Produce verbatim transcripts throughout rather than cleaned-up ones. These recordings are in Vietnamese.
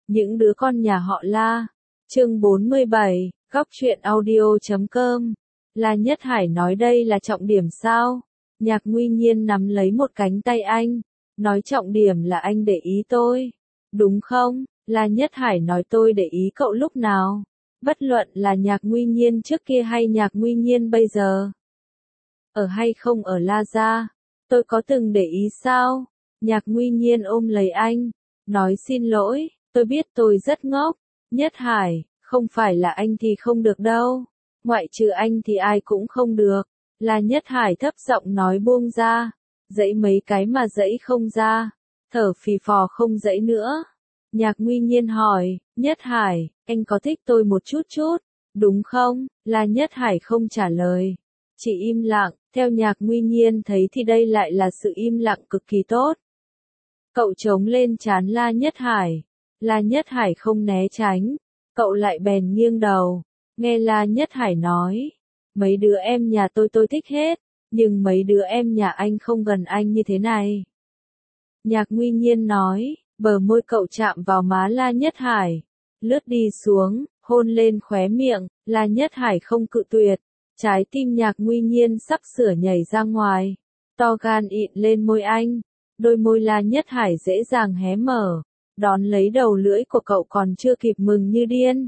Những đứa con nhà họ La. Chương bốn mươi bảy, góc truyện audio chấm com. La Nhất Hải nói đây là trọng điểm sao? Nhạc Nguy Nhiên nắm lấy một cánh tay anh, nói trọng điểm là anh để ý tôi. Đúng không? La Nhất Hải nói tôi để ý cậu lúc nào? Bất luận là Nhạc Nguy Nhiên trước kia hay Nhạc Nguy Nhiên bây giờ. Ở hay không ở La Gia, tôi có từng để ý sao? Nhạc Nguy Nhiên ôm lấy anh, nói xin lỗi, tôi biết tôi rất ngốc. Nhất Hải, không phải là anh thì không được đâu. Ngoại trừ anh thì ai cũng không được. La Nhất Hải thấp giọng nói buông ra. Dãy mấy cái mà dãy không ra. Thở phì phò không dãy nữa. Nhạc Nguy Nhiên hỏi, Nhất Hải, anh có thích tôi một chút chút, đúng không? La Nhất Hải không trả lời. Chỉ im lặng, theo Nhạc Nguy Nhiên thấy thì đây lại là sự im lặng cực kỳ tốt. Cậu trống lên trán La Nhất Hải. La Nhất Hải không né tránh. Cậu lại bèn nghiêng đầu. Nghe La Nhất Hải nói. Mấy đứa em nhà tôi tôi thích hết. Nhưng mấy đứa em nhà anh không gần anh như thế này. Nhạc Nguy Nhiên nói. Bờ môi cậu chạm vào má La Nhất Hải. Lướt đi xuống, hôn lên khóe miệng. La Nhất Hải không cự tuyệt. Trái tim Nhạc Nguy Nhiên sắp sửa nhảy ra ngoài. To gan ịn lên môi anh. Đôi môi La Nhất Hải dễ dàng hé mở. Đón lấy đầu lưỡi của cậu còn chưa kịp mừng như điên.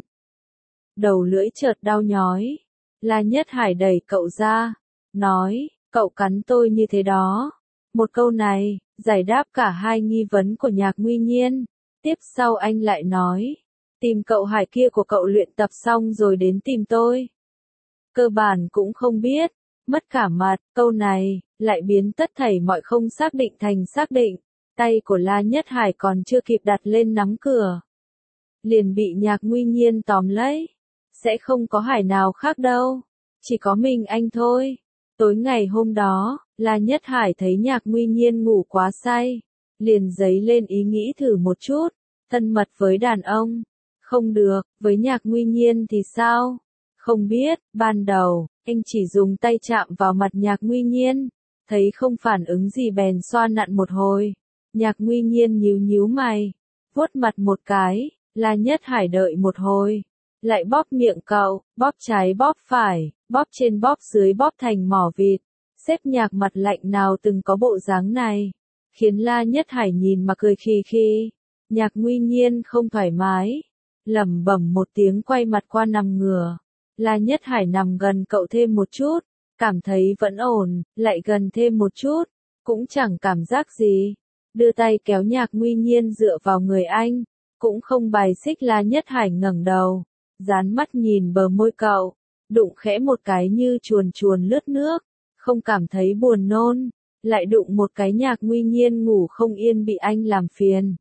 Đầu lưỡi chợt đau nhói. La Nhất Hải đẩy cậu ra. Nói, cậu cắn tôi như thế đó. Một câu này, giải đáp cả hai nghi vấn của Nhạc Nguy Nhiên. Tiếp sau anh lại nói. Tìm cậu Hải kia của cậu luyện tập xong rồi đến tìm tôi. Cơ bản cũng không biết. Mất cả mặt, câu này, lại biến tất thảy mọi không xác định thành xác định. Tay của La Nhất Hải còn chưa kịp đặt lên nắm cửa. Liền bị Nhạc Nguy Nhiên tóm lấy. Sẽ không có Hải nào khác đâu. Chỉ có mình anh thôi. Tối ngày hôm đó, La Nhất Hải thấy Nhạc Nguy Nhiên ngủ quá say. Liền dấy lên ý nghĩ thử một chút. Thân mật với đàn ông. Không được, với Nhạc Nguy Nhiên thì sao? Không biết, ban đầu, anh chỉ dùng tay chạm vào mặt Nhạc Nguy Nhiên. Thấy không phản ứng gì bèn xoa nặn một hồi. Nhạc Nguy Nhiên nhíu nhíu mày, vuốt mặt một cái. La Nhất Hải đợi một hồi, lại bóp miệng cậu, bóp trái bóp phải, bóp trên bóp dưới bóp thành mỏ vịt. Xếp Nhạc mặt lạnh nào từng có bộ dáng này, khiến La Nhất Hải nhìn mà cười khì khì. Nhạc Nguy Nhiên không thoải mái, lẩm bẩm một tiếng quay mặt qua nằm ngửa. La Nhất Hải nằm gần cậu thêm một chút, cảm thấy vẫn ổn, lại gần thêm một chút, cũng chẳng cảm giác gì. Đưa tay kéo Nhạc Nguy Nhiên dựa vào người anh, cũng không bài xích. La Nhất Hải ngẩng đầu, dán mắt nhìn bờ môi cậu, đụng khẽ một cái như chuồn chuồn lướt nước, không cảm thấy buồn nôn, lại đụng một cái Nhạc Nguy Nhiên ngủ không yên bị anh làm phiền.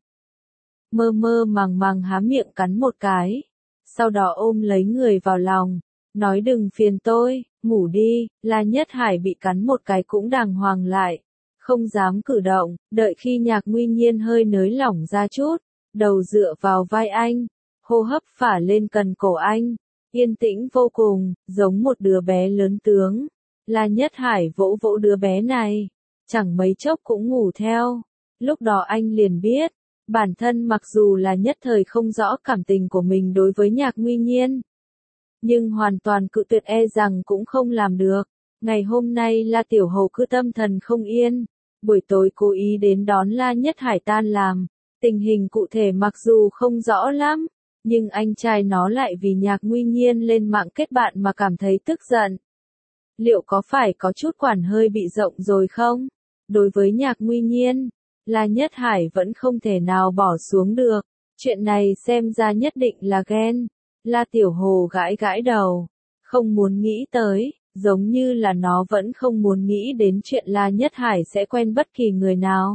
Mơ mơ màng màng há miệng cắn một cái, sau đó ôm lấy người vào lòng, nói đừng phiền tôi, ngủ đi. La Nhất Hải bị cắn một cái cũng đàng hoàng lại. Không dám cử động, đợi khi Nhạc Nguy Nhiên hơi nới lỏng ra chút, đầu dựa vào vai anh, hô hấp phả lên cần cổ anh, yên tĩnh vô cùng, giống một đứa bé lớn tướng. La Nhất Hải vỗ vỗ đứa bé này, chẳng mấy chốc cũng ngủ theo. Lúc đó anh liền biết, bản thân mặc dù là nhất thời không rõ cảm tình của mình đối với Nhạc Nguy Nhiên, nhưng hoàn toàn cự tuyệt e rằng cũng không làm được. Ngày hôm nay La Tiểu Hầu cứ tâm thần không yên. Buổi tối cố ý đến đón La Nhất Hải tan làm. Tình hình cụ thể mặc dù không rõ lắm, nhưng anh trai nó lại vì Nhạc Nguy Nhiên lên mạng kết bạn mà cảm thấy tức giận. Liệu có phải có chút quản hơi bị rộng rồi không? Đối với Nhạc Nguy Nhiên, La Nhất Hải vẫn không thể nào bỏ xuống được. Chuyện này xem ra nhất định là ghen. La Tiểu Hồ gãi gãi đầu, không muốn nghĩ tới. Giống như là nó vẫn không muốn nghĩ đến chuyện La Nhất Hải sẽ quen bất kỳ người nào.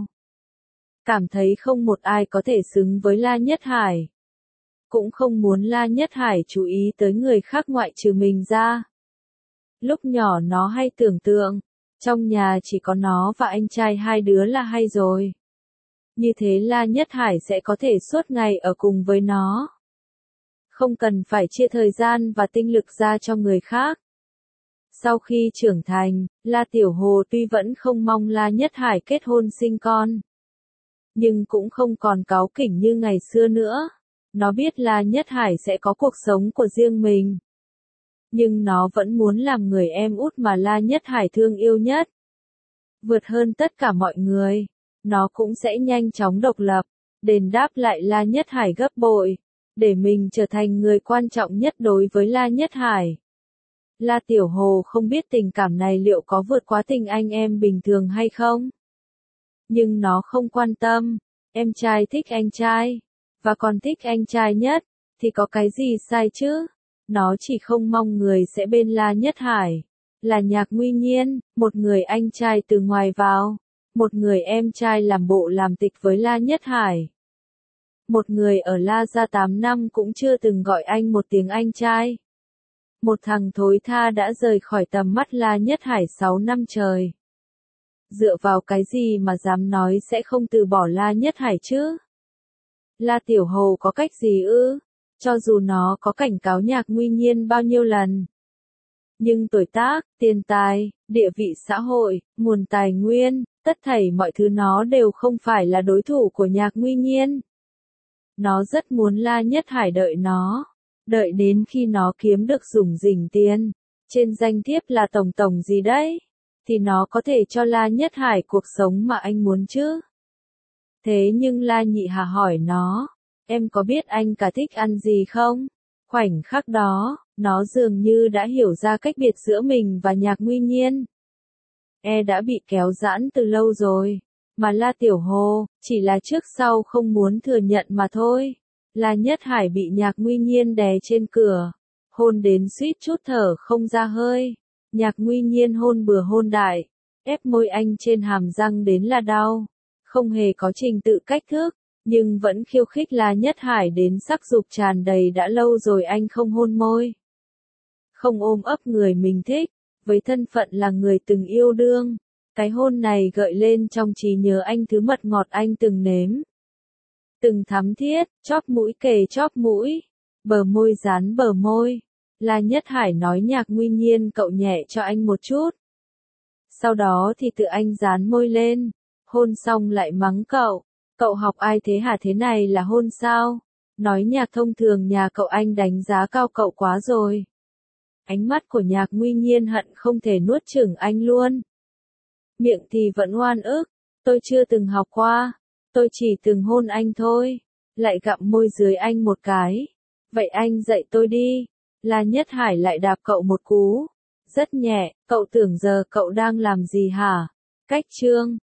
Cảm thấy không một ai có thể xứng với La Nhất Hải. Cũng không muốn La Nhất Hải chú ý tới người khác ngoại trừ mình ra. Lúc nhỏ nó hay tưởng tượng, trong nhà chỉ có nó và anh trai hai đứa là hay rồi. Như thế La Nhất Hải sẽ có thể suốt ngày ở cùng với nó. Không cần phải chia thời gian và tinh lực ra cho người khác. Sau khi trưởng thành, La Tiểu Hồ tuy vẫn không mong La Nhất Hải kết hôn sinh con, nhưng cũng không còn cáu kỉnh như ngày xưa nữa. Nó biết La Nhất Hải sẽ có cuộc sống của riêng mình. Nhưng nó vẫn muốn làm người em út mà La Nhất Hải thương yêu nhất. Vượt hơn tất cả mọi người, nó cũng sẽ nhanh chóng độc lập, đền đáp lại La Nhất Hải gấp bội, để mình trở thành người quan trọng nhất đối với La Nhất Hải. La Tiểu Hồ không biết tình cảm này liệu có vượt quá tình anh em bình thường hay không. Nhưng nó không quan tâm, em trai thích anh trai, và còn thích anh trai nhất, thì có cái gì sai chứ? Nó chỉ không mong người sẽ bên La Nhất Hải, là Nhạc Nguy Nhiên, một người anh trai từ ngoài vào, một người em trai làm bộ làm tịch với La Nhất Hải. Một người ở La gia tám năm cũng chưa từng gọi anh một tiếng anh trai. Một thằng thối tha đã rời khỏi tầm mắt La Nhất Hải sáu năm trời. Dựa vào cái gì mà dám nói sẽ không từ bỏ La Nhất Hải chứ? La Tiểu Hồ có cách gì ư? Cho dù nó có cảnh cáo Nhạc Nguy Nhiên bao nhiêu lần. Nhưng tuổi tác, tiền tài, địa vị xã hội, nguồn tài nguyên, tất thảy mọi thứ nó đều không phải là đối thủ của Nhạc Nguy Nhiên. Nó rất muốn La Nhất Hải đợi nó. Đợi đến khi nó kiếm được rủng rỉnh tiền, trên danh thiếp là tổng tổng gì đấy, thì nó có thể cho La Nhất Hải cuộc sống mà anh muốn chứ. Thế nhưng La Nhị Hà hỏi nó, em có biết anh cả thích ăn gì không? Khoảnh khắc đó, nó dường như đã hiểu ra cách biệt giữa mình và Nhạc Nguy Nhiên. E đã bị kéo giãn từ lâu rồi, mà La Tiểu Hồ, chỉ là trước sau không muốn thừa nhận mà thôi. La Nhất Hải bị Nhạc Nguy Nhiên đè trên cửa, hôn đến suýt chút thở không ra hơi. Nhạc Nguy Nhiên hôn bừa hôn đại, ép môi anh trên hàm răng đến là đau. Không hề có trình tự cách thức, nhưng vẫn khiêu khích La Nhất Hải đến sắc dục tràn đầy đã lâu rồi anh không hôn môi. Không ôm ấp người mình thích, với thân phận là người từng yêu đương. Cái hôn này gợi lên trong trí nhớ anh thứ mật ngọt anh từng nếm. Từng thắm thiết, chóp mũi kề chóp mũi, bờ môi dán bờ môi. La Nhất Hải nói Nhạc Nguy Nhiên cậu nhẹ cho anh một chút. Sau đó thì tự anh dán môi lên, hôn xong lại mắng cậu. Cậu học ai thế hả, thế này là hôn sao? Nói nhạc thông thường nhà cậu anh đánh giá cao cậu quá rồi. Ánh mắt của Nhạc Nguy Nhiên hận không thể nuốt chửng anh luôn. Miệng thì vẫn oan ức, tôi chưa từng học qua, tôi chỉ từng hôn anh thôi, lại gặm môi dưới anh một cái. Vậy anh dạy tôi đi. La Nhất Hải lại đạp cậu một cú. Rất nhẹ, cậu tưởng giờ cậu đang làm gì hả? Cách chương